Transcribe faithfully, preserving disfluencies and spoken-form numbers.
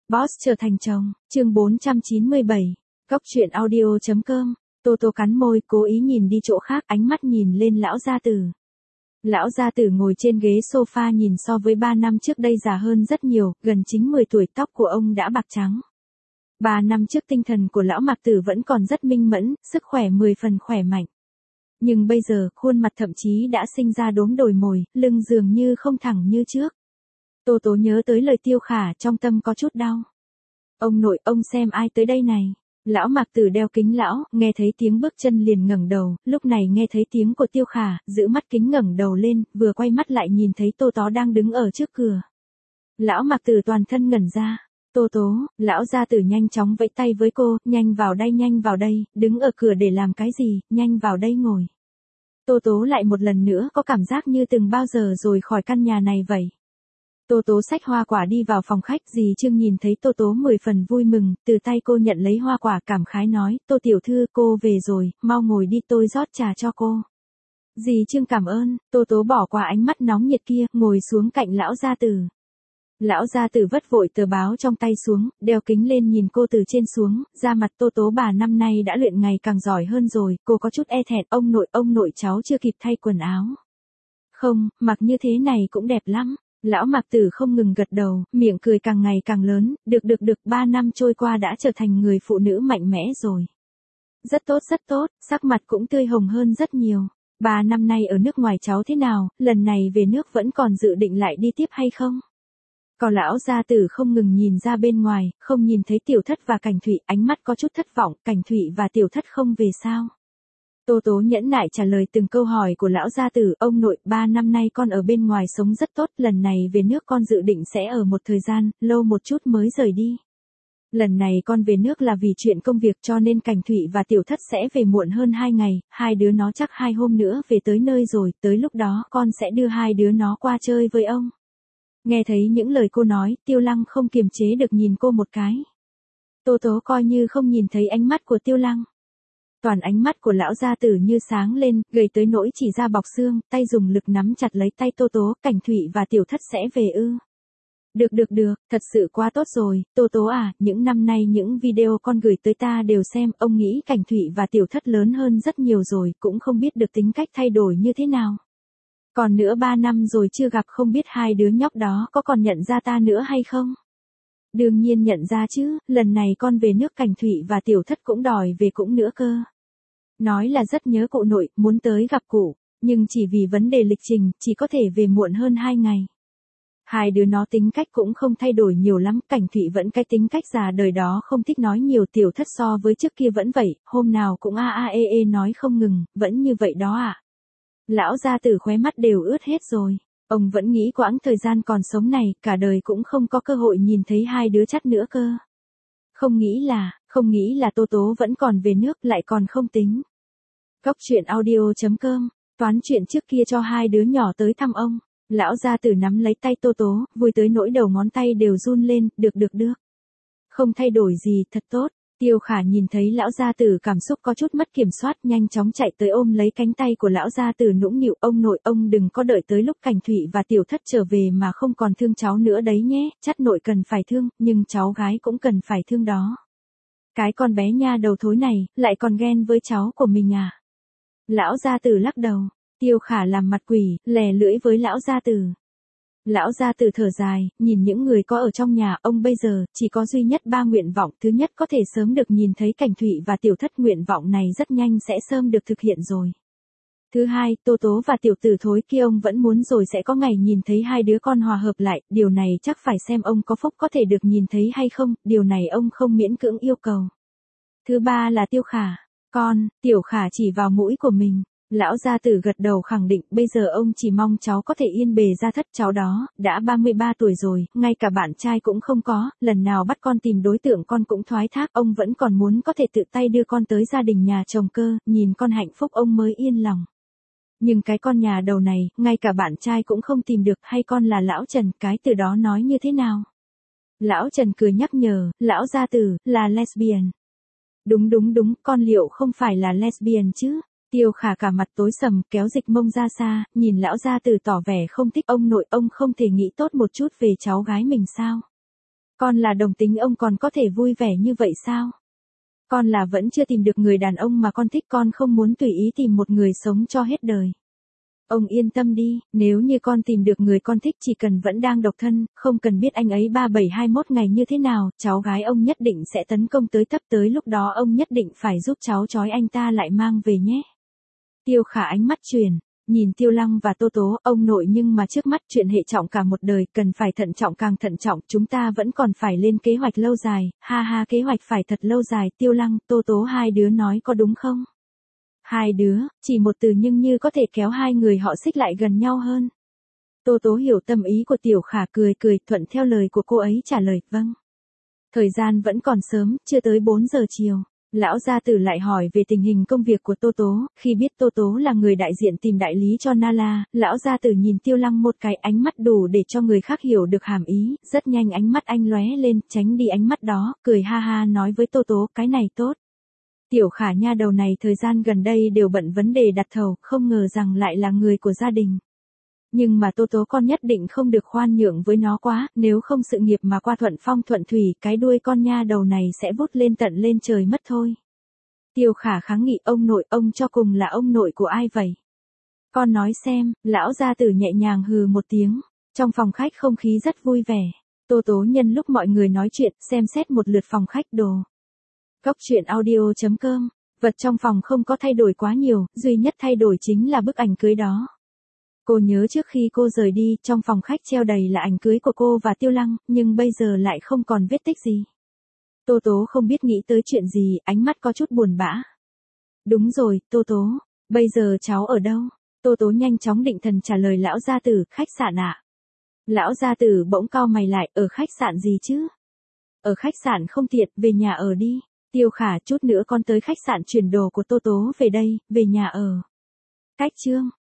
Boss trở thành chồng, chương bốn trăm chín mươi bảy, Góc truyện audio.com, Tô Tô cắn môi, cố ý nhìn đi chỗ khác, ánh mắt nhìn lên lão gia tử. Lão gia tử ngồi trên ghế sofa nhìn so với ba năm trước đây già hơn rất nhiều, gần chính mười tuổi, tóc của ông đã bạc trắng. Ba năm trước tinh thần của lão Mạc Tử vẫn còn rất minh mẫn, sức khỏe mười phần khỏe mạnh. Nhưng bây giờ, khuôn mặt thậm chí đã sinh ra đốm đồi mồi, lưng dường như không thẳng như trước. Tô Tố nhớ tới lời Tiêu Khả, trong tâm có chút đau. Ông nội, ông xem ai tới đây này. Lão Mạc Tử đeo kính lão, nghe thấy tiếng bước chân liền ngẩng đầu, lúc này nghe thấy tiếng của Tiêu Khả, giữ mắt kính ngẩng đầu lên, vừa quay mắt lại nhìn thấy Tô Tó đang đứng ở trước cửa. Lão Mạc Tử toàn thân ngẩn ra. Tô Tố, lão gia tử nhanh chóng vẫy tay với cô, nhanh vào đây, nhanh vào đây, đứng ở cửa để làm cái gì, nhanh vào đây ngồi. Tô Tố lại một lần nữa có cảm giác như từng bao giờ rồi khỏi căn nhà này vậy. Tô Tố xách hoa quả đi vào phòng khách, dì Trương nhìn thấy Tô Tố mười phần vui mừng, từ tay cô nhận lấy hoa quả cảm khái nói, Tô tiểu thư, cô về rồi, mau ngồi đi, tôi rót trà cho cô. Dì Trương cảm ơn, Tô Tố bỏ qua ánh mắt nóng nhiệt kia, ngồi xuống cạnh lão gia tử. Lão gia tử vất vội tờ báo trong tay xuống, đeo kính lên nhìn cô từ trên xuống, da mặt Tô Tố bà năm nay đã luyện ngày càng giỏi hơn rồi, cô có chút e thẹn, ông nội, ông nội cháu chưa kịp thay quần áo. Không, mặc như thế này cũng đẹp lắm. Lão Mạc Tử không ngừng gật đầu, miệng cười càng ngày càng lớn, được được được, ba năm trôi qua đã trở thành người phụ nữ mạnh mẽ rồi. Rất tốt rất tốt, sắc mặt cũng tươi hồng hơn rất nhiều. Ba năm nay ở nước ngoài cháu thế nào, lần này về nước vẫn còn dự định lại đi tiếp hay không? Còn lão gia tử không ngừng nhìn ra bên ngoài, không nhìn thấy Tiểu Thất và Cảnh Thụy, ánh mắt có chút thất vọng, Cảnh Thụy và Tiểu Thất không về sao? Tô Tố nhẫn nại trả lời từng câu hỏi của lão gia tử, ông nội, ba năm nay con ở bên ngoài sống rất tốt, lần này về nước con dự định sẽ ở một thời gian, lâu một chút mới rời đi. Lần này con về nước là vì chuyện công việc cho nên Cảnh Thụy và Tiểu Thất sẽ về muộn hơn hai ngày, hai đứa nó chắc hai hôm nữa về tới nơi rồi, tới lúc đó con sẽ đưa hai đứa nó qua chơi với ông. Nghe thấy những lời cô nói, Tiêu Lăng không kiềm chế được nhìn cô một cái. Tô Tố coi như không nhìn thấy ánh mắt của Tiêu Lăng. Toàn ánh mắt của lão gia tử như sáng lên, gầy tới nỗi chỉ ra bọc xương, tay dùng lực nắm chặt lấy tay Tô Tố, Cảnh Thụy và Tiểu Thất sẽ về ư. Được được được, thật sự quá tốt rồi, Tô Tố à, những năm nay những video con gửi tới ta đều xem, ông nghĩ Cảnh Thụy và Tiểu Thất lớn hơn rất nhiều rồi, cũng không biết được tính cách thay đổi như thế nào. Còn nữa ba năm rồi chưa gặp, không biết hai đứa nhóc đó có còn nhận ra ta nữa hay không? Đương nhiên nhận ra chứ, lần này con về nước Cảnh Thụy và Tiểu Thất cũng đòi về cũng nữa cơ. Nói là rất nhớ cụ nội, muốn tới gặp cụ, nhưng chỉ vì vấn đề lịch trình, chỉ có thể về muộn hơn hai ngày. Hai đứa nó tính cách cũng không thay đổi nhiều lắm, Cảnh Thụy vẫn cái tính cách già đời đó, không thích nói nhiều, Tiểu Thất so với trước kia vẫn vậy, hôm nào cũng a a e e nói không ngừng, vẫn như vậy đó ạ. À. Lão gia tử khóe mắt đều ướt hết rồi. Ông vẫn nghĩ quãng thời gian còn sống này, cả đời cũng không có cơ hội nhìn thấy hai đứa chắt nữa cơ. Không nghĩ là, không nghĩ là Tô Tố vẫn còn về nước, lại còn không tính. Góc truyện audio.com, toán chuyện trước kia cho hai đứa nhỏ tới thăm ông. Lão gia tử nắm lấy tay Tô Tố, vui tới nỗi đầu ngón tay đều run lên, được được được. Không thay đổi gì, thật tốt. Tiêu Khả nhìn thấy lão gia tử cảm xúc có chút mất kiểm soát, nhanh chóng chạy tới ôm lấy cánh tay của lão gia tử nũng nịu, ông nội, ông đừng có đợi tới lúc Cảnh Thụy và Tiểu Thất trở về mà không còn thương cháu nữa đấy nhé, chắt nội cần phải thương, nhưng cháu gái cũng cần phải thương đó. Cái con bé nha đầu thối này, lại còn ghen với cháu của mình à? Lão gia tử lắc đầu, Tiêu Khả làm mặt quỷ, lè lưỡi với lão gia tử. Lão gia tử thở dài, nhìn những người có ở trong nhà, ông bây giờ, chỉ có duy nhất ba nguyện vọng, thứ nhất có thể sớm được nhìn thấy Cảnh Thụy và Tiểu Thất, nguyện vọng này rất nhanh sẽ sớm được thực hiện rồi. Thứ hai, Tô Tố và tiểu tử thối kia ông vẫn muốn rồi sẽ có ngày nhìn thấy hai đứa con hòa hợp lại, điều này chắc phải xem ông có phúc có thể được nhìn thấy hay không, điều này ông không miễn cưỡng yêu cầu. Thứ ba là Tiêu Khả, con, Tiểu Khả chỉ vào mũi của mình. Lão gia tử gật đầu khẳng định, bây giờ ông chỉ mong cháu có thể yên bề gia thất, cháu đó, đã ba mươi ba tuổi rồi, ngay cả bạn trai cũng không có, lần nào bắt con tìm đối tượng con cũng thoái thác, ông vẫn còn muốn có thể tự tay đưa con tới gia đình nhà chồng cơ, nhìn con hạnh phúc ông mới yên lòng. Nhưng cái con nhà đầu này, ngay cả bạn trai cũng không tìm được, hay con là lão Trần, cái từ đó nói như thế nào? Lão Trần cười nhắc nhở, lão gia tử, là lesbian. Đúng đúng đúng, con liệu không phải là lesbian chứ? Tiêu Khả cả mặt tối sầm, kéo dịch mông ra xa, nhìn lão gia tử tỏ vẻ không thích, ông nội, ông không thể nghĩ tốt một chút về cháu gái mình sao? Con là đồng tính ông còn có thể vui vẻ như vậy sao? Con là vẫn chưa tìm được người đàn ông mà con thích, con không muốn tùy ý tìm một người sống cho hết đời. Ông yên tâm đi, nếu như con tìm được người con thích chỉ cần vẫn đang độc thân, không cần biết anh ấy ba bảy hai mốt ngày như thế nào, cháu gái ông nhất định sẽ tấn công tới tấp, tới lúc đó ông nhất định phải giúp cháu trói anh ta lại mang về nhé. Tiêu Khả ánh mắt chuyển, nhìn Tiêu Lăng và Tô Tố, ông nội nhưng mà trước mắt chuyện hệ trọng cả một đời, cần phải thận trọng càng thận trọng, chúng ta vẫn còn phải lên kế hoạch lâu dài, ha ha kế hoạch phải thật lâu dài, Tiêu Lăng, Tô Tố hai đứa nói có đúng không? Hai đứa, chỉ một từ nhưng như có thể kéo hai người họ xích lại gần nhau hơn. Tô Tố hiểu tâm ý của Tiểu Khả, cười cười thuận theo lời của cô ấy trả lời, vâng. Thời gian vẫn còn sớm, chưa tới bốn giờ chiều. Lão gia tử lại hỏi về tình hình công việc của Tô Tố, khi biết Tô Tố là người đại diện tìm đại lý cho Nala, lão gia tử nhìn Tiêu Lăng một cái, ánh mắt đủ để cho người khác hiểu được hàm ý, rất nhanh ánh mắt anh lóe lên, tránh đi ánh mắt đó, cười ha ha nói với Tô Tố, cái này tốt. Tiểu Khả nha đầu này thời gian gần đây đều bận vấn đề đặt thầu, không ngờ rằng lại là người của gia đình. Nhưng mà Tô Tố con nhất định không được khoan nhượng với nó quá, nếu không sự nghiệp mà qua thuận phong thuận thủy, cái đuôi con nha đầu này sẽ vút lên tận lên trời mất thôi. Tiêu Khả kháng nghị, ông nội, ông cho cùng là ông nội của ai vậy? Con nói xem, lão gia tử nhẹ nhàng hừ một tiếng, trong phòng khách không khí rất vui vẻ. Tô Tố nhân lúc mọi người nói chuyện, xem xét một lượt phòng khách đồ. Góc truyện audio chấm com, vật trong phòng không có thay đổi quá nhiều, duy nhất thay đổi chính là bức ảnh cưới đó. Cô nhớ trước khi cô rời đi, trong phòng khách treo đầy là ảnh cưới của cô và Tiêu Lăng, nhưng bây giờ lại không còn vết tích gì. Tô Tố không biết nghĩ tới chuyện gì, ánh mắt có chút buồn bã. Đúng rồi, Tô Tố, bây giờ cháu ở đâu? Tô Tố nhanh chóng định thần trả lời lão gia tử, khách sạn ạ. Lão gia tử bỗng cau mày lại, ở khách sạn gì chứ? Ở khách sạn không tiện, về nhà ở đi. Tiêu Khả, chút nữa con tới khách sạn chuyển đồ của Tô Tố về đây, về nhà ở. Cách chương